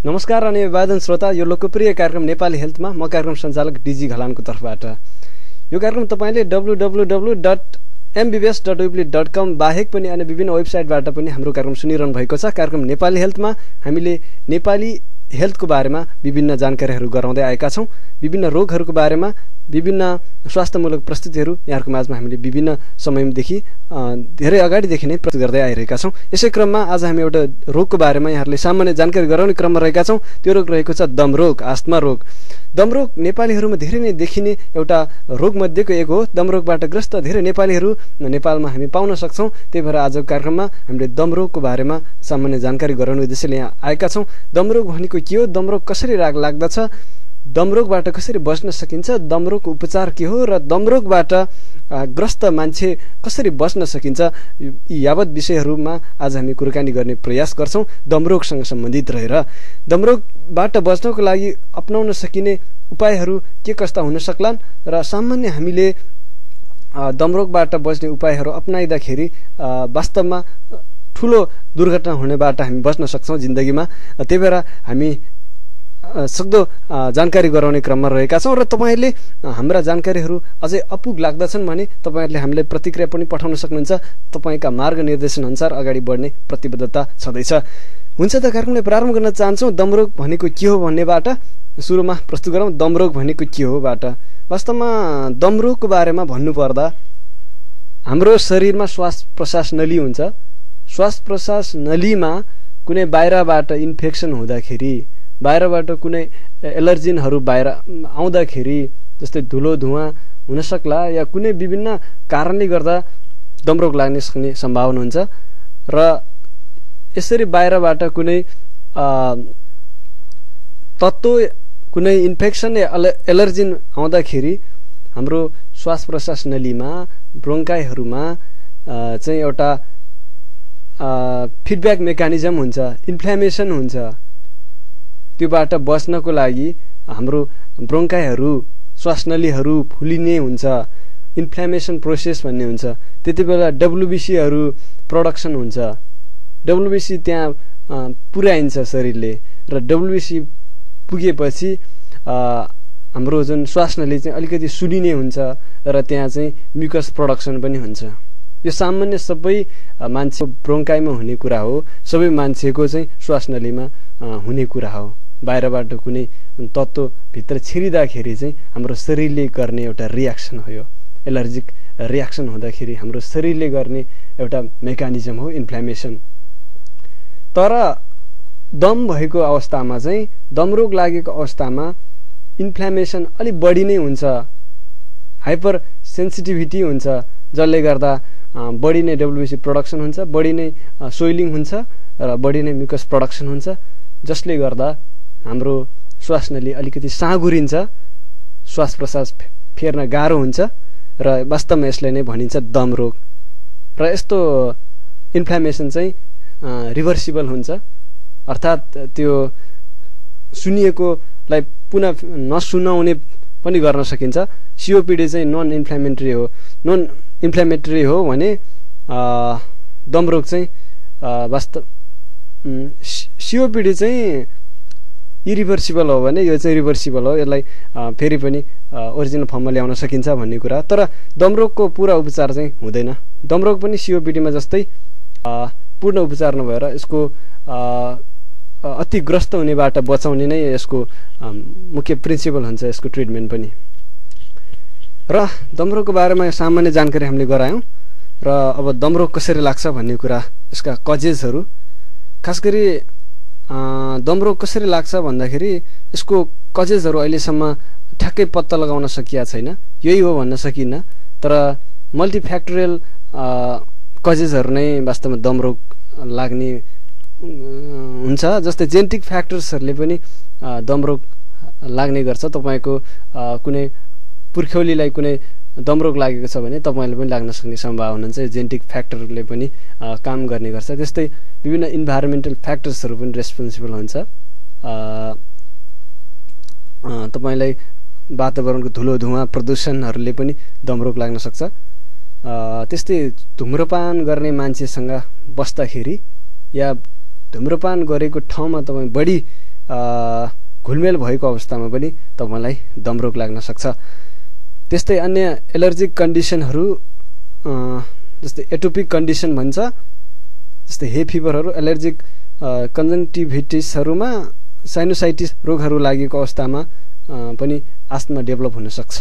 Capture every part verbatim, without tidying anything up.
नमस्कार अनि अभिवादन श्रोता, यो लोकप्रिय कार्यक्रम नेपाली हेल्थमा म कार्यक्रम सञ्चालक डिजी घलानको तर्फबाट। यो कार्यक्रम तपाईले W W W dot MBBS dot Weebly dot com बाहेक पनि अन्य विभिन्न वेबसाइटबाट पनि हाम्रो कार्यक्रम सुनिरहनु भएको छ। कार्यक्रम नेपाली हेल्थमा हामीले नेपाली हेल्थको बारेमा विभिन्न जानकारीहरू गराउँदै आएका छौँ। विभिन्न रोगहरूको बारेमा विभिन्न स्वास्थ्यमूलक प्रस्तुतिहरू यहाँहरूको माझमा हामीले विभिन्न समयदेखि धेरै अगाडिदेखि नै प्रस्तुत गर्दै आइरहेका छौँ। यसै क्रममा आज हामी एउटा रोगको बारेमा यहाँहरूले सामान्य जानकारी गराउने क्रममा रहेका छौँ। त्यो रोग रहेको छ दमरोग, आस्थमा रोग। दमरोग नेपालीहरूमा धेरै नै देखिने एउटा रोगमध्येको एक हो। दमरोगबाट ग्रस्त धेरै नेपालीहरू नेपालमा हामी पाउन सक्छौँ। त्यही भएर आजको कार्यक्रममा हामीले दमरोगको बारेमा सामान्य जानकारी गराउने उद्देश्यले यहाँ आएका छौँ। दमरोग भनेको के हो, दमरोग कसरी राग लाग्दछ, दमरोगबाट कसरी बच्न सकिन्छ, दमरोगको उपचार के हो र दमरोगबाट ग्रस्त मान्छे कसरी बच्न सकिन्छ, यी यावत विषयहरूमा आज हामी कुराकानी गर्ने प्रयास गर्छौँ दमरोगसँग सम्बन्धित रहेर। दमरोगबाट बच्नको लागि अपनाउन सकिने उपायहरू के कस्ता हुन सक्लान् र सामान्य हामीले दमरोगबाट बच्ने उपायहरू अपनाइँदाखेरि वास्तवमा ठुलो दुर्घटना हुनेबाट हामी बच्न सक्छौँ जिन्दगीमा। त्यही भएर हामी सक्दो जानकारी गराउने क्रममा रहेका छौँ र तपाईँहरूले हाम्रा जानकारीहरू अझै अपुग लाग्दछन् भने तपाईँहरूले हामीलाई प्रतिक्रिया पनि पठाउन सक्नुहुन्छ। तपाईँका मार्गनिर्देशन अनुसार अगाडि बढ्ने प्रतिबद्धता छँदैछ। हुन्छ त कार्यक्रमलाई प्रारम्भ गर्न चाहन्छौँ। दमरोग भनेको के हो भन्नेबाट सुरुमा प्रस्तुत गरौँ। दमरोग भनेको के हो बाट वास्तवमा दमरोगको बारेमा भन्नुपर्दा हाम्रो शरीरमा श्वास प्रश्वास नली हुन्छ। श्वास प्रश्वास नलीमा कुनै बाहिरबाट इन्फेक्सन हुँदाखेरि, बाहिरबाट कुनै एलर्जिनहरू बाहिर आउँदाखेरि, जस्तै धुलो धुवाँ हुन सक्ला या कुनै विभिन्न कारणले गर्दा दमरोग लाग्ने सक्ने सम्भावना हुन्छ। र यसरी बाहिरबाट कुनै तत्त्व, कुनै इन्फेक्सन या एलर्जिन आउँदाखेरि हाम्रो श्वास प्रश्वास नलीमा, ब्रोङ्काइहरूमा चाहिँ एउटा फिडब्याक मेकानिजम हुन्छ, इन्फ्ल्यामेसन हुन्छ। त्योबाट बच्नको लागि हाम्रो ब्रोङ्काइहरू, श्वासनलीहरू फुलिने हुन्छ, इन्फ्ल्यामेसन प्रोसेस भन्ने हुन्छ। त्यति बेला डब्लुबिसीहरू प्रडक्सन हुन्छ। डब्लुबिसी त्यहाँ पुर्याइन्छ शरीरले र डब्लुबिसी पुगेपछि हाम्रो जुन श्वासनली चाहिँ अलिकति सुनिने हुन्छ र त्यहाँ चाहिँ म्युकस प्रडक्सन पनि हुन्छ। यो सामान्य सबै मान्छे ब्रोङ्काइमा हुने कुरा हो, सबै मान्छेको चाहिँ श्वासनलीमा हुने कुरा हो। बाहिरबाट कुनै तत्त्व भित्र छिरिँदाखेरि चाहिँ हाम्रो शरीरले गर्ने एउटा रियाक्सन हो। यो एलर्जिक रियाक्सन हुँदाखेरि हाम्रो शरीरले गर्ने एउटा मेकानिजम हो इन्फ्ल्यामेसन। तर दम भएको अवस्थामा चाहिँ, दमरोग लागेको अवस्थामा इन्फ्ल्यामेसन अलिक बढी नै हुन्छ, हाइपर सेन्सिटिभिटी हुन्छ, जसले गर्दा बढी नै डब्लुबिसी प्रोडक्सन हुन्छ, बढी नै सोइलिङ हुन्छ र बढी नै म्युकस प्रोडक्सन हुन्छ, जसले गर्दा हाम्रो श्वासनली अलिकति साँगुरिन्छ, श्वास प्रश्वास फेर्न गाह्रो हुन्छ र वास्तवमा यसलाई नै भनिन्छ दमरोग। र यस्तो इन्फ्ल्यामेसन चाहिँ रिभर्सिबल हुन्छ, अर्थात् त्यो सुनिएकोलाई पुनः नसुनाउने पनि गर्न सकिन्छ। सिओपिडी चाहिँ नन इन्फ्ल्यामेटरी हो। नन इन्फ्ल्यामेटरी हो भने दमरोग चाहिँ वास्तव सिओपिडी चाहिँ इरिभर्सिबल हो भने यो चाहिँ रिभर्सिबल हो। यसलाई फेरि पनि ओरिजिनल फर्ममा ल्याउन सकिन्छ भन्ने कुरा। तर दमरोगको पुरा उपचार चाहिँ हुँदैन। दमरोग पनि सिओपिडीमा जस्तै पूर्ण उपचार नभएर यसको अतिग्रस्त हुनेबाट बचाउने नै यसको मुख्य प्रिन्सिपल हुन्छ, यसको ट्रिटमेन्ट पनि। र दमरोगको बारेमा सामान्य जानकारी हामीले गरायौँ। र अब दमरोग कसरी लाग्छ भन्ने कुरा, यसका कजेजहरू, खास गरी दमरोग कसरी लाग्छ भन्दाखेरि यसको कजेजहरू अहिलेसम्म ठ्याक्कै पत्ता लगाउन सकिया छैन। यही हो भन्न सकिन्न, तर मल्टिफ्याक्टोरियल कजेजहरू नै वास्तवमा दमरोग लाग्ने हुन्छ। जस्तै जेनेटिक फ्याक्टर्सहरूले पनि दमरोग लाग्ने गर्छ। तपाईँको कुनै पुर्ख्यौलीलाई कुनै दमरोग लागेको छ भने तपाईँले पनि लाग्न सक्ने सम्भावना हुन्छ। जेनेटिक फ्याक्टरले पनि काम गर्ने गर्छ। त्यस्तै विभिन्न इन्भाइरोमेन्टल फ्याक्टर्सहरू पनि रेस्पोन्सिबल हुन्छ। तपाईँलाई वातावरणको धुलो धुवाँ प्रदूषणहरूले पनि दमरोग लाग्न सक्छ। त्यस्तै धुम्रपान गर्ने मान्छेसँग बस्दाखेरि या धुम्रपान गरेको ठाउँमा तपाईँ बढी घुलमेल भएको अवस्थामा पनि तपाईलाई दमरोग लाग्न सक्छ। त्यस्तै अन्य एलर्जिक कन्डिसनहरू जस्तै एटोपिक कन्डिसन भन्छ, जस्तै हे फिभरहरू, एलर्जिक कन्जङ्टिभिटिसहरूमा साइनोसाइटिस रोगहरू लागेको अवस्थामा पनि आस्थमा डेभलप हुन सक्छ।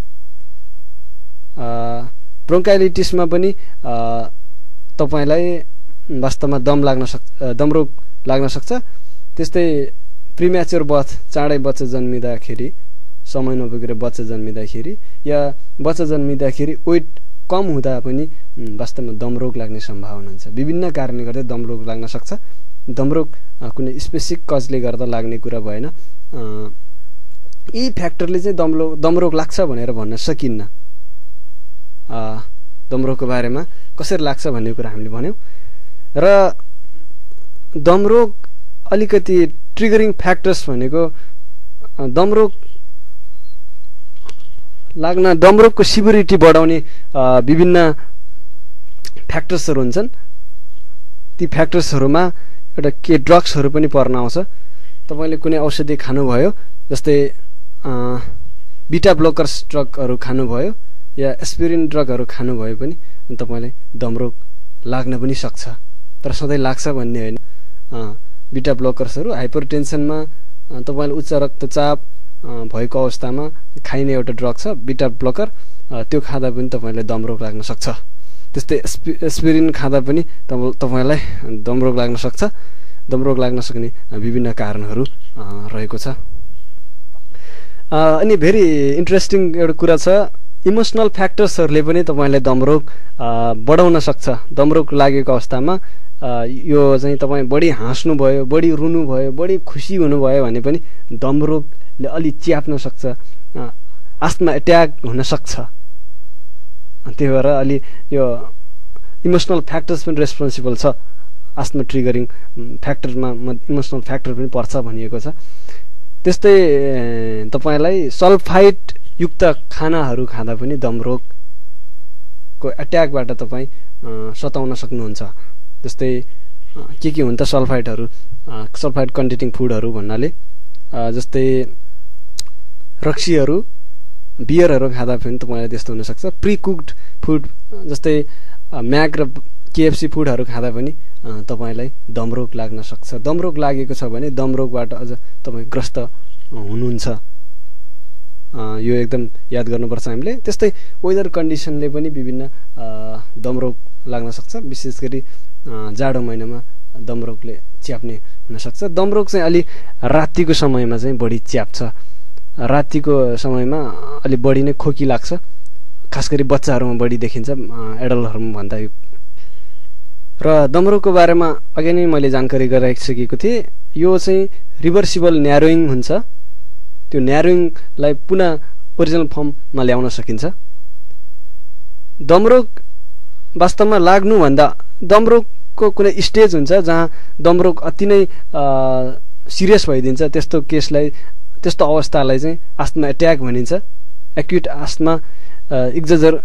ब्रोन्काइटिसमा पनि तपाईलाई वास्तवमा दम लाग्न सक्छ, दमरोग लाग्न सक्छ। त्यस्तै प्रिम्याच्योर बर्थ, चाँडै बच्चा जन्मिँदाखेरि, समय नपुगेर बच्चा जन्मिँदाखेरि या बच्चा जन्मिँदाखेरि वेट कम हुँदा पनि वास्तवमा दमरोग लाग्ने सम्भावना हुन्छ। विभिन्न कारणले गर्दा दमरोग लाग्न सक्छ। दमरोग कुनै स्पेसिफिक कजले गर्दा लाग्ने कुरा भएन। यी फ्याक्टरले चाहिँ दमरोग दमरोग लाग्छ भनेर भन्न सकिन्न। दमरोगको बारेमा कसरी लाग्छ भन्ने कुरा हामीले भन्यौँ। र दमरोग अलिकति ट्रिगरिङ फ्याक्टर्स भनेको दमरोग लाग्न दमरोगको सिभिरिटी बढाउने विभिन्न फ्याक्टर्सहरू हुन्छन्। ती फ्याक्टर्सहरूमा एउटा के ड्रग्सहरू पनि पर्न आउँछ। तपाईँले कुनै औषधि खानुभयो, जस्तै बिटा ब्लोकर्स ड्रगहरू खानुभयो या एस्पिरिन ड्रगहरू खानुभयो पनि तपाईँलाई दमरोग लाग्न पनि सक्छ। तर सधैँ लाग्छ भन्ने होइन। बिटा ब्लोकर्सहरू हाइपरटेन्सनमा तपाईँले उच्च रक्तचाप भएको अवस्थामा खाइने एउटा ड्रग छ बिटा ब्लोकर, त्यो खाँदा पनि तपाईँलाई दमरोग लाग्न सक्छ। त्यस्तै एस्पि एस्पिरिन खाँदा पनि तपाईँलाई दमरोग लाग्न सक्छ। दमरोग लाग्न सक्ने विभिन्न कारणहरू रहेको छ। अनि भेरी इन्ट्रेस्टिङ एउटा कुरा छ, इमोसनल फ्याक्टर्सहरूले पनि तपाईँलाई दमरोग बढाउन सक्छ। दमरोग लागेको अवस्थामा यो चाहिँ तपाईँ बढी हाँस्नुभयो, बढी रुनुभयो, बढी खुसी हुनुभयो भने पनि दमरोगले अलि च्याप्न सक्छ, आस्थमा एट्याक हुन सक्छ। त्यही भएर अलि यो इमोसनल फ्याक्टर्स पनि रेस्पोन्सिबल छ। आस्थमा ट्रिगरिङ फ्याक्टरमा इमोसनल फ्याक्टर पनि पर्छ भनिएको छ। त्यस्तै तपाईँलाई सल्फाइड युक्त खानाहरू खाँदा पनि दमरोगको एट्याकबाट तपाईँ सताउन सक्नुहुन्छ। जस्तै के के हुन्छ सल्फाइडहरू, सल्फाइड कन्टेनिङ फुडहरू भन्नाले जस्तै रक्सीहरू, बियरहरू खाँदा पनि तपाईँलाई त्यस्तो हुनसक्छ। प्री कुक्ड फुड जस्तै म्याक र केएफसी फुडहरू खाँदा पनि तपाईँलाई दमरोग लाग्न सक्छ। दमरोग लागेको छ भने दमरोगबाट अझ तपाईँ ग्रस्त हुनुहुन्छ। यो एकदम याद गर्नुपर्छ हामीले। त्यस्तै वेदर कन्डिसनले पनि विभिन्न दमरोग लाग्न सक्छ। विशेष गरी जाडो महिनामा दमरोगले च्याप्ने हुनसक्छ। दमरोग चाहिँ अलि रातिको समयमा चाहिँ बढी च्याप्छ। रातिको समयमा अलि बढी नै खोकी लाग्छ, खास गरी बच्चाहरूमा बढी देखिन्छ एडल्टहरूमा भन्दा। र दमरोगको बारेमा अघि नै मैले जानकारी गराइसकेको थिएँ। यो चाहिँ रिभर्सिबल न्यारोइङ हुन्छ। त्यो न्यारोइङलाई पुनः ओरिजिनल फर्ममा ल्याउन सकिन्छ। दमरोग वास्तवमा लाग्नुभन्दा दमरोगको कुनै स्टेज हुन्छ जहाँ दमरोग अति नै सिरियस भइदिन्छ। त्यस्तो केसलाई, त्यस्तो अवस्थालाई चाहिँ आस्थमा एट्याक भनिन्छ। एक्युट आस्थमा एक्जजर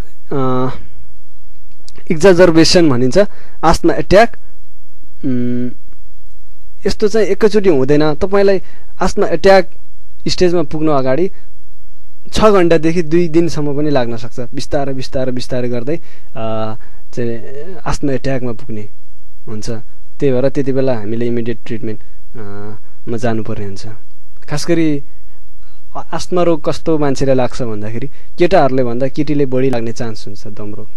एक्जाजर्बेसन भनिन्छ, आस्थमा एट्याक। यस्तो चाहिँ एकैचोटि हुँदैन। तपाईँलाई आस्थमा एट्याक स्टेजमा पुग्नु अगाडि छ घन्टादेखि दुई दिनसम्म पनि लाग्न सक्छ। बिस्तारै बिस्तारै बिस्तारै गर्दै चाहिँ आस्थमा एट्याकमा पुग्ने हुन्छ। त्यही भएर त्यति बेला हामीले इमिडिएट ट्रिटमेन्टमा जानुपर्ने हुन्छ। खास गरी आस्थमा रोग कस्तो मान्छेलाई लाग्छ भन्दाखेरि केटाहरूले भन्दा केटीले बढी लाग्ने चान्स हुन्छ दमरोग।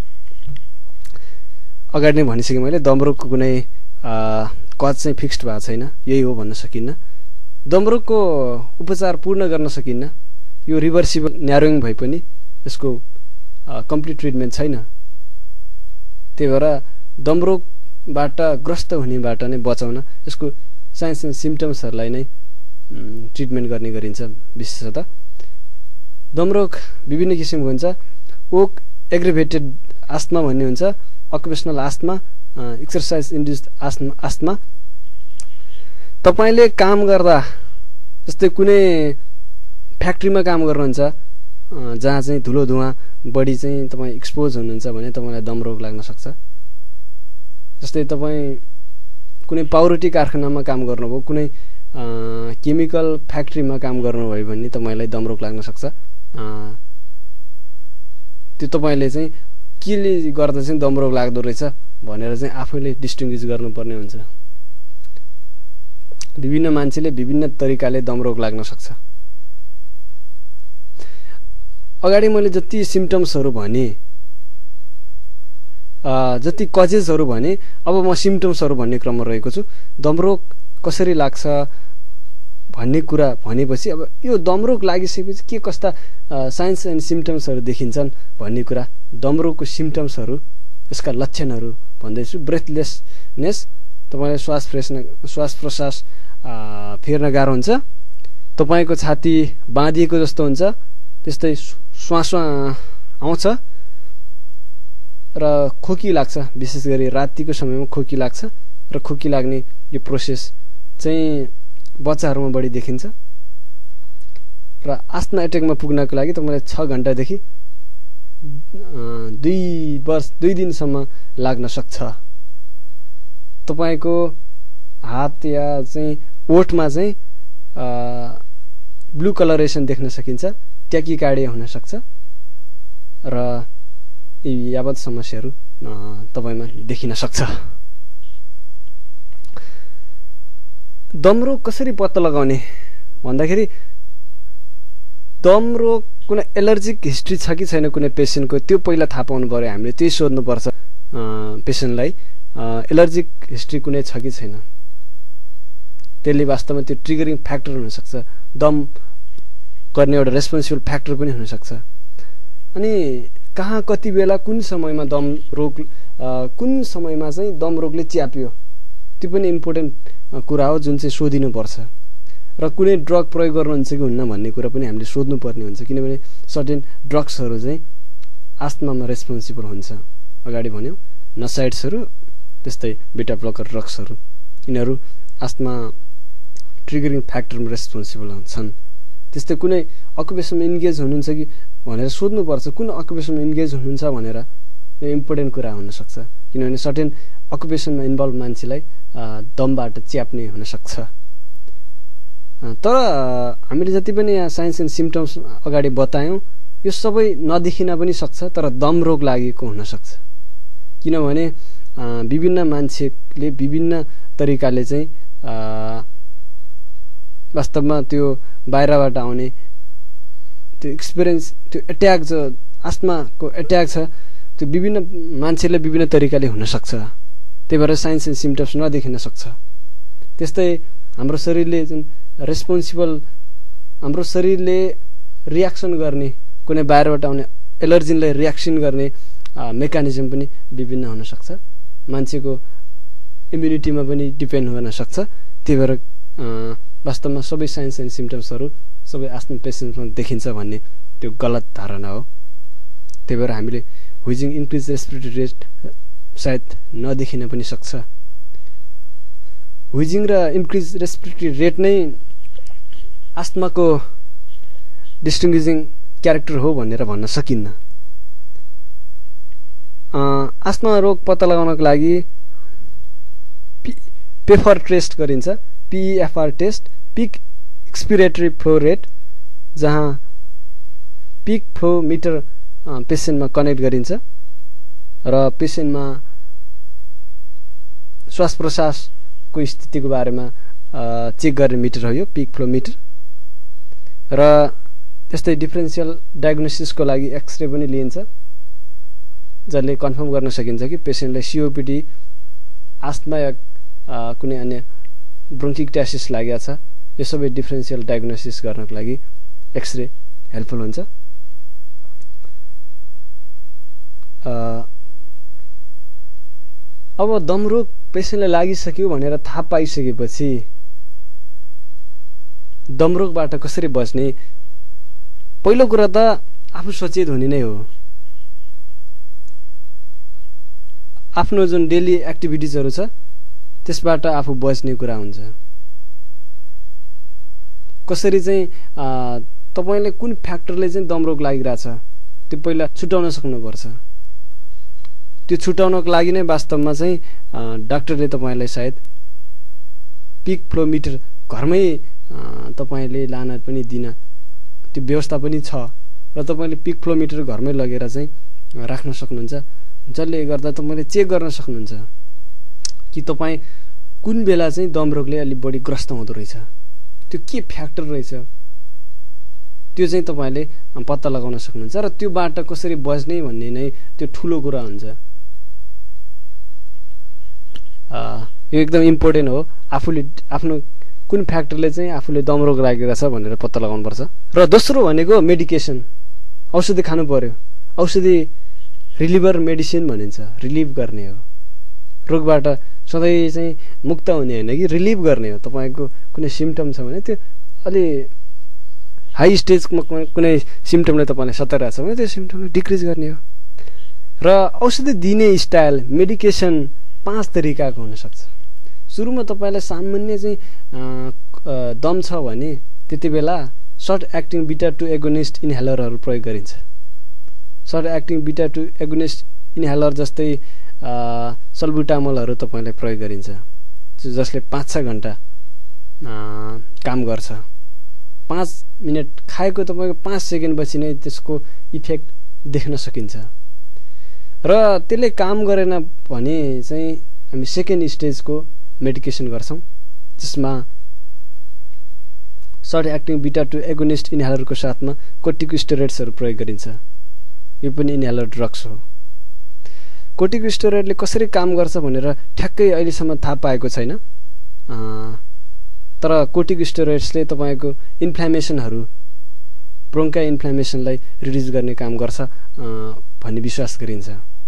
अगाडि नै भनिसकेँ मैले, दमरोगको कुनै कज चाहिँ फिक्स्ड भएको छैन, यही हो भन्न सकिन्न। दमरोगको उपचार पूर्ण गर्न सकिन्न। यो रिभर्सिबल न्यारोइङ भए पनि यसको कम्प्लिट ट्रिटमेन्ट छैन। त्यही भएर दमरोगबाट ग्रस्त हुनेबाट नै बचाउन यसको साइन्स एन्ड सिम्पटम्सहरूलाई नै ट्रिटमेन्ट गर्ने गरिन्छ। विशेषतः दमरोग विभिन्न किसिमको हुन्छ। ओक एग्रिभेटेड आस्थमा भन्ने हुन्छ, occupational asthma, exercise induced asthma asthma तपाईँले काम गर्दा, जस्तै कुनै फ्याक्ट्रीमा काम गर्नुहुन्छ जहाँ चाहिँ धुलो धुवा बढी चाहिँ तपाईँ एक्सपोज हुनुहुन्छ भने तपाईँलाई दमरोग लाग्न सक्छ। जस्तै तपाईँ कुनै पाउरोटी कारखानामा काम गर्नुभयो, कुनै केमिकल फ्याक्ट्रीमा काम गर्नुभयो भने तपाईलाई दमरोग लाग्न सक्छ। त्यो तपाईले चाहिँ केले गर्दा चाहिँ दमरोग लाग्दो रहेछ भनेर चाहिँ आफैले डिस्टिङ्ग्विस गर्नुपर्ने हुन्छ। विभिन्न मान्छेले विभिन्न तरिकाले दमरोग लाग्न सक्छ। अगाडि मैले जति सिम्पटम्सहरु भने, जति कजेसहरु भने, अब म सिम्पटम्सहरु भन्ने क्रममा रहेको छु। दमरोग कसरी लाग्छ भन्ने कुरा भनेपछि अब यो दमरोग लागिसकेपछि के कस्ता साइन्स एन्ड सिम्पटम्सहरु देखिन्छन् भन्ने कुरा, दमरोगको सिम्पटम्सहरु, यसका लक्षणहरु भन्दैछु। ब्रेथलेसनेस, तपाईलाई श्वास फेर्न श्वास प्रश्वास फेर्न गाह्रो हुन्छ, तपाईको छाती बाँधिएको जस्तो हुन्छ, त्यस्तै श्वास आउँछ र खोकी लाग्छ। विशेष गरी रातिको समयमा खोकी लाग्छ र खोकी लाग्ने यो प्रोसेस चाहिँ बच्चाहरुमा बढी देखिन्छ। र आस्थमा एटेकमा पुग्नको लागि तपाईलाई छ घण्टादेखि दुई वर्ष दुई दिनसम्म लाग्न सक्छ। तपाईको हात या चाहिँ ओठमा चाहिँ ब्लू कलरेसन देख्न सकिन्छ, ट्याकीकार्डिया हुन सक्छ र यी यावत समस्याहरू तपाईमा देखिन सक्छ। दमरोग कसरी पत्ता लगाउने भन्दाखेरि दमरोग कुनै एलर्जिक हिस्ट्री छ कि छैन कुनै पेशेन्टको, त्यो पहिला थाहा पाउनु पर्यो। हामीले त्यही सोध्नु पर्छ पेशेन्टलाई, एलर्जिक हिस्ट्री कुनै छ कि छैन। त्यसले वास्तवमा त्यो ट्रिगरिङ फ्याक्टर हुन सक्छ, दम गर्ने एउटा रेस्पोन्सिबल फ्याक्टर पनि हुन सक्छ। अनि कहाँ कति बेला कुन समयमा दम रोग कुन समयमा चाहिँ दम रोगले च्याप्यो, त्यो पनि इम्पोर्टेन्ट कुरा हो जुन चाहिँ सोधिनु पर्छ। र कुनै ड्रग प्रयोग गर्नुहुन्छ कि हुन्न भन्ने कुरा पनि हामीले सोध्नु पर्ने हुन्छ, किनभने सर्टेन ड्रग्सहरु चाहिँ आस्थमामा रेस्पोन्सिबल हुन्छ। अगाडि भन्यौ नसाइड्सहरु, त्यस्तै बेटा ब्लकर ड्रग्सहरु, यिनीहरु आस्थमा ट्रिगरिङ फ्याक्टरमा रेस्पोन्सिबल हुन्छन्। त्यस्तै कुनै अकुपेसनमा इन्गेज हुनुहुन्छ कि भनेर सोध्नु पर्छ, कुन अकुपेसनमा इन्गेज हुनुहुन्छ भनेर। यो इम्पोर्टेन्ट कुरा हुन सक्छ, किनभने सर्टेन अकुपेसनमा इन्भल्भ मान्छेलाई दमबाट च्याप्ने हुन सक्छ। तर हामीले जति पनि यहाँ साइन्स एन्ड सिम्पटम्स अगाडि बतायौं, यो सबै नदेखिन पनि सक्छ, तर दम रोग लागेको हुन सक्छ। किनभने विभिन्न मान्छेले विभिन्न तरिकाले चाहिँ वास्तवमा त्यो बाहिरबाट आउने त्यो एक्सपिरियन्स, त्यो एट्याक जो आस्थमाको एट्याक छ, त्यो विभिन्न मान्छेले विभिन्न तरिकाले हुन सक्छ। त्यही भएर साइन्स एन्ड सिम्पटम्स नदेखिन सक्छ। त्यस्तै हाम्रो शरीरले जुन रेस्पोन्सिबल, हाम्रो शरीरले रियाक्सन गर्ने, कुनै बाहिरबाट आउने एलर्जिनलाई रियाक्सन गर्ने मेकानिजम पनि विभिन्न हुन सक्छ। मान्छेको इम्युनिटीमा पनि डिपेन्ड हुन सक्छ। त्यही भएर वास्तवमा सबै साइन्स एन्ड सिम्पटम्सहरु सबै आस्थमा पेशेन्टमा देखिन्छ भन्ने त्यो गलत धारणा हो। त्यही भएर हामीले व्हिजिङ इन्क्रिज रेस्पिरेटरी रेट सायद नदेखिन पनि सक्छ। व्हिजिङ र इन्क्रिज रेस्पिरेटरी रेट नै आस्थमाको डिस्टिङ्ग्विजिङ क्यारेक्टर हो भनेर भन्न सकिन्न। आस्थमा रोग पत्ता लगाउनको लागि पेफर टेस्ट गरिन्छ, PEFR test, peak expiratory flow rate, जहाँ पिक फ्लो मिटर पेशेन्टमा कनेक्ट गरिन्छ र पेशेन्टमा श्वास प्रश्वासको स्थितिको बारेमा चेक गर्ने मिटर हो यो पिक फ्लो मिटर। र त्यस्तै डिफरेन्शियल डायग्नोसिसको लागि एक्सरे पनि लिइन्छ, जसले कन्फर्म गर्न सकिन्छ कि पेशेन्टलाई सीओपीडी, आस्थमा या कुनै अन्य ब्रोन्किक्टासिस लागेको छ। यो सबै डिफरेन्शियल डायग्नोसिस गर्नको लागि एक्सरे हेल्पफुल हुन्छ। अब दमरोग पेशेन्टलाई लागिसक्यो भनेर थाहा पाइसकेपछि दमरोगबाट कसरी बच्ने, पहिलो कुरा त आफू सचेत हुने नै हो। आफ्नो जुन डेली एक्टिभिटिजहरु छ त्यसबाट आफू बच्ने कुरा हुन्छ। कसरी चाहिँ तपाईले कुन फ्याक्टरले चाहिँ दमरोग लागिरहेछ त्यो पहिला छुटाउन सक्नुपर्छ। त्यो छुटाउनको लागि नै वास्तवमा चाहिँ डाक्टरले तपाईलाई सायद पिक फ्लो मिटर घरमै तपाईले लान पनि दिन त्यो व्यवस्था पनि छ र तपाईले पिक फ्लो मिटर घरमै लगेर चाहिँ राख्न सक्नुहुन्छ, जसले गर्दा तपाईले चेक गर्न सक्नुहुन्छ कि तपाई कुन बेला चाहिँ दम रोगले अलि बढी ग्रस्त हुँदो रहेछ, त्यो के फ्याक्टर रहेछ त्यो चाहिँ तपाईले पत्ता लगाउन सक्नुहुन्छ र त्योबाट कसरी बच्ने भन्ने नै त्यो ठूलो कुरा हुन्छ। यो एकदम इम्पोर्टेन्ट हो, आफूले आफ्नो कुन फ्याक्टरले चाहिँ आफूले दम रोग लागेको छ भनेर पत्ता लगाउनु पर्छ। र दोस्रो भनेको मेडिकेसन, औषधि खानु पर्यो। औषधि रिलिभर मेडिसिन भनिन्छ, रिलिभ गर्ने हो, रोगबाट सधैँ चाहिँ मुक्त हुने होइन कि रिलिभ गर्ने हो। तपाईको कुनै सिम्पटम छ भने त्यो अलि हाई स्टेजमा कुनै सिम्पटमले तपाईलाई सताइरहेको छ भने त्यो सिम्पटमलाई डिक्रिज गर्ने हो। र औषधि दिने स्टाइल मेडिकेसन पाँच तरिकाको हुनसक्छ। सुरुमा तपाईलाई सामान्य चाहिँ दम छ भने त्यति बेला short acting beta two agonist इन्हेलरहरू प्रयोग गरिन्छ। Short acting beta two agonist inhaler जस्तै सल्बुटामोलहरू तपाईलाई प्रयोग गरिन्छ, जसले पाँच छ घण्टा काम गर्छ। पाँच मिनट खाएको तपाईको पाँच सेकेन्डपछि नै त्यसको इफेक्ट देख्न सकिन्छ। र त्यसले काम गरेन भने चाहिँ हामी सेकेन्ड स्टेजको मेडिकेसन गर्छौं, जसमा short acting beta two agonist इन्हेलरको साथमा कोर्टिकोस्टेरोइड्सहरू प्रयोग गरिन्छ। यो पनि इन्हेलर ड्रग्स हो। कोर्टिकोस्टेरोइडले कसरी काम गर्छ भनेर ठ्याक्कै अहिलेसम्म थाहा पाएको छैन, तर कोर्टिकोस्टेरोइड्सले तपाईको इन्फ्लामेसनहरू, ब्रोन्काई इन्फ्लामेसनलाई रिड्युस गर्ने काम गर्छ भन्ने विश्वास गरिन्छ।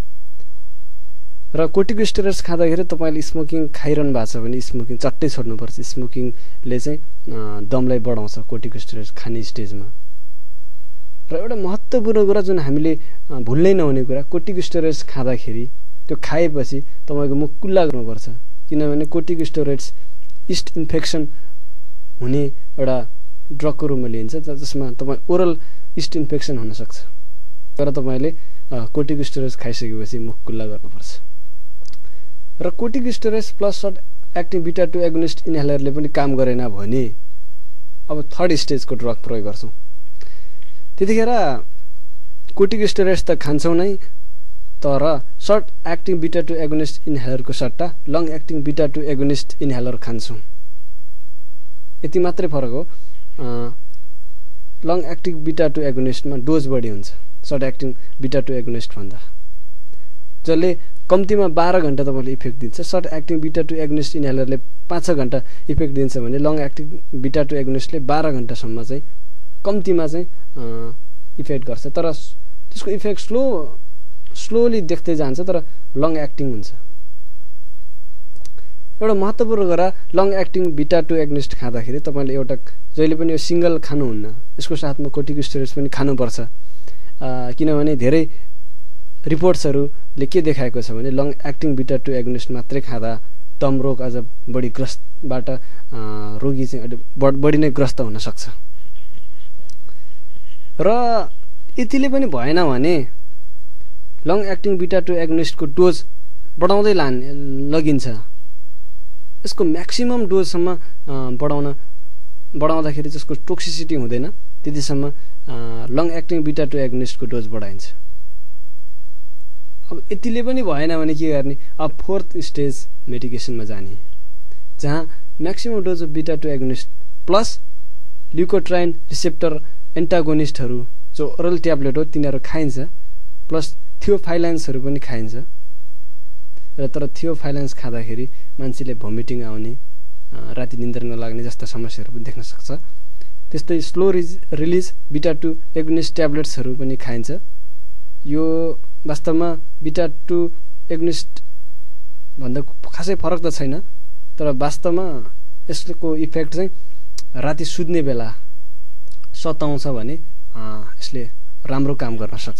र कोर्टिकोस्टेरोइड्स खाँदाखेरि तपाईले स्मोकिङ खाइरहनु भएको छ भने स्मोकिङ चट्टै छोड्नुपर्छ। स्मोकिङले चाहिँ दमलाई बढाउँछ कोर्टिकोस्टेरोइड्स खाने स्टेजमा। र एउटा महत्त्वपूर्ण कुरा जुन हामीले भुल्नै नहुने कुरा, कोर्टिकोस्टेरोइड्स खाँदाखेरि त्यो खाएपछि तपाईको मुख कुल्ला गर्नुपर्छ, किनभने कोर्टिकोस्टेरोइड्स इस्ट इन्फेक्सन हुने एउटा ड्रगको रूपमा लिइन्छ, जसमा तपाईँ ओरल इस्ट इन्फेक्सन हुन सक्छ। तर तपाईले कोर्टिकोस्टेरोइड्स खाइसकेपछि मुख कुल्ला गर्नुपर्छ। र corticosteroids plus short acting beta two agonist इन्हेलरले पनि काम गरेन भने अब थर्ड स्टेजको ड्रग प्रयोग गर्छौं। त्यतिखेर कोर्टिकोस्टेरोइड्स त खान्छौं नै, तर short acting beta two agonist इन्हेलरको सट्टा long acting beta two agonist inhaler खान्छौं। यति मात्रै फरक हो। लङ एक्टिङ बिटा टू एगोनिस्टमा डोज बढी हुन्छ short acting beta two agonist भन्दा, जसले कम्तीमा बाह्र घण्टा तपाईले इफेक्ट दिन्छ। Short acting beta two agonist इन्हेलरले पाँच छ घण्टा इफेक्ट दिन्छ भने लङ एक्टिङ बिटा टू एगोनिस्टले बाह्र घण्टासम्म चाहिँ कम्तीमा चाहिँ इफेक्ट गर्छ, तर त्यसको इफेक्ट स्लो स्लोली देख्दै जान्छ, तर लङ एक्टिङ हुन्छ। एउटा महत्त्वपूर्ण कुरा, long acting beta two agonist खाँदाखेरि तपाईले एउटा जहिले पनि यो सिंगल खानुहुन्न, यसको साथमा कोर्टिकोस्टेरोइड्स पनि खानुपर्छ, किनभने धेरै रिपोर्ट्सहरूले के देखाएको छ भने long acting beta two agonist मात्रै खाँदा दम रोग अझ बढी ग्रस्तबाट रोगी चाहिँ बढी नै ग्रस्त हुन सक्छ। र यतिले पनि भएन भने लङ एक्टिङ बिटा टू एगोनिस्टको डोज बढाउँदै लाने लगिन्छ। यसको म्याक्सिमम डोजसम्म बढाउन बढाउँदाखेरि त्यसको टोक्सिसिटी हुँदैन, त्यतिसम्म लङ एक्टिङ बिटा टू एगोनिस्टको डोज बढाइन्छ। अब यतिले पनि भएन भने के गर्ने, अब फोर्थ स्टेज मेडिकेसनमा जाने, जहाँ maximum dose of beta two agonist plus leukotriene receptor एन्टागोनिस्टहरू जो ओरल ट्याब्लेट हो तिनीहरू खाइन्छ, प्लस थियोफाइलेन्सहरू पनि खाइन्छ। र तर थियोफाइलेन्स खाँदाखेरि मान्छेले भमिटिङ आउने, राति निन्द्रा नलाग्ने जस्ता समस्याहरू पनि देख्न सक्छ। त्यस्तै slow release beta two agonist ट्याब्लेट्सहरू पनि खाइन्छ। यो वास्तवमा बिटा टू एगोनिस्ट भन्दा खासै फरक त छैन, तर वास्तवमा यसको इफेक्ट चाहिँ राति सुत्ने बेला सताउँछ भने यसले राम्रो काम गर्न सक्छ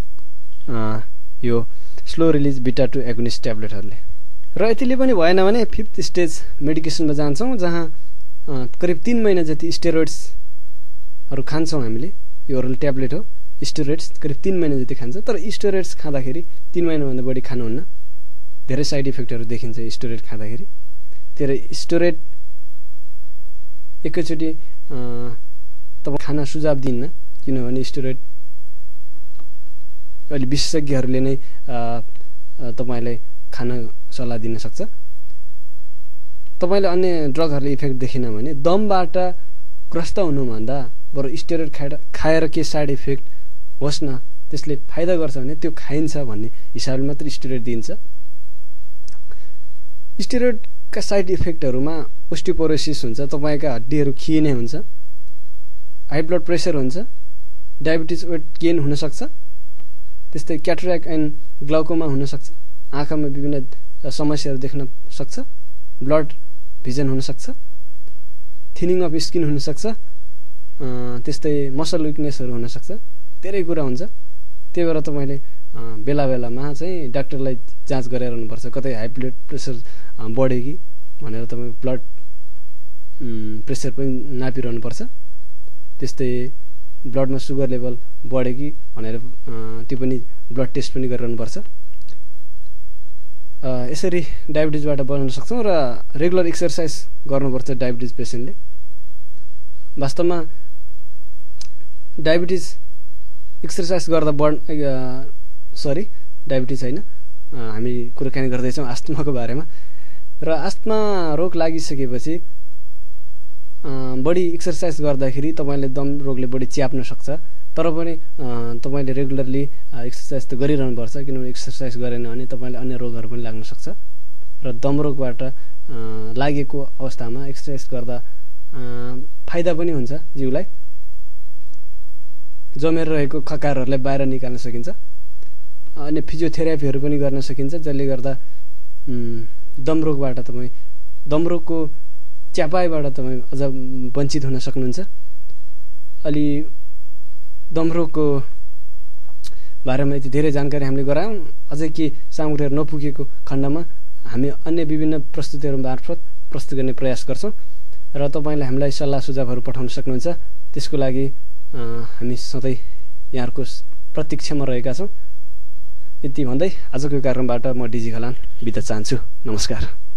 यो slow release beta two agonist ट्याब्लेटहरूले। र यतिले पनि भएन भने फिफ्थ स्टेज मेडिकेसनमा जान्छौँ, जहाँ करिब तीन महिना जति स्टेरोइड्सहरू खान्छौँ हामीले। यो ओरल ट्याब्लेट हो, स्टेरोइड्स करिब तीन महिना जति खान्छ, तर स्टेरोइड्स खाँदाखेरि तीन महिनाभन्दा बढी खानुहुन्न, धेरै साइड इफेक्टहरू देखिन्छ स्टेरोइड खाँदाखेरि। त्यही स्टेरोइड एकैचोटि तपाईँ खाना सुझाव दिन्न, किनभने स्टेरोइड अहिले विशेषज्ञहरूले नै तपाईँलाई खान सल्लाह दिन सक्छ। तपाईँले अन्य ड्रगहरूले इफेक्ट देखिन भने दमबाट ग्रस्त हुनुभन्दा बरु स्टेरोइड खाएर खाएर के साइड इफेक्ट होस् न, त्यसले फाइदा गर्छ भने त्यो खाइन्छ भन्ने हिसाबले मात्र स्टेरोइड दिन्छ। स्टेरोइडका साइड इफेक्टहरूमा ओस्टियोपोरोसिस हुन्छ, तपाईँका हड्डीहरू खिइने हुन्छ, हाई ब्लड प्रेसर हुन्छ, डायबिटिज वेट गेन हुनसक्छ, त्यस्तै क्याटरेक्ट एन्ड ग्लाउकोमा हुनसक्छ, आँखामा विभिन्न समस्याहरू देख्न सक्छ, ब्लड भिजन हुनसक्छ, थिनिङ अफ स्किन हुनसक्छ, त्यस्तै मसल विकनेसहरू हुनसक्छ, धेरै कुरा हुन्छ। त्यही भएर तपाईँले बेला बेलामा चाहिँ डाक्टरलाई जाँच गराइरहनुपर्छ, कतै हाई ब्लड प्रेसर बढ्यो कि भनेर तपाईँ ब्लड प्रेसर पनि नापिरहनुपर्छ, त्यस्तै ब्लडमा सुगर लेभल बढ्यो कि भनेर त्यो पनि ब्लड टेस्ट पनि गरिरहनुपर्छ। यसरी डायबिटिजबाट बच्न सक्छौँ र रेगुलर एक्सर्साइज गर्नुपर्छ डायबिटिज पेसेन्टले। वास्तवमा डायबिटिज एक्सर्साइज गर्दा बढ सरी डायबिटिज होइन, हामी कुराकानी गर्दैछौँ आस्थमाको बारेमा। र आस्थमा रोग लागिसकेपछि बढी एक्सर्साइज गर्दाखेरि तपाईँले दम रोगले बढी च्याप्न सक्छ, तर पनि तपाईँले रेगुलरली एक्सर्साइज त गरिरहनुपर्छ, किनभने एक्सर्साइज गरेन भने तपाईँले अन्य रोगहरू पनि लाग्न सक्छ। र दम रोगबाट लागेको अवस्थामा एक्सर्साइज गर्दा फाइदा पनि हुन्छ, जिउलाई जमेर रहेको खकारहरूलाई बाहिर निकाल्न सकिन्छ, अनि फिजियोथेरापीहरू पनि गर्न सकिन्छ, जसले गर्दा दमरोगबाट तपाईँ दमरोगको च्यापाइबाट तपाईँ अझ वञ्चित हुन सक्नुहुन्छ। अलि दमरोगको बारेमा यति धेरै जानकारी हामीले गरायौँ। अझै के सामग्रीहरू नपुगेको खण्डमा हामी अन्य विभिन्न प्रस्तुतिहरू मार्फत प्रस्तुत गर्ने प्रयास गर्छौँ र तपाईँले हामीलाई सल्लाह सुझावहरू पठाउन सक्नुहुन्छ। त्यसको लागि हामी सधैँ यहाँहरूको प्रतीक्षामा रहेका छौँ। यति भन्दै आजको कार्यक्रमबाट म डिजी खलान बिदा चाहन्छु। नमस्कार।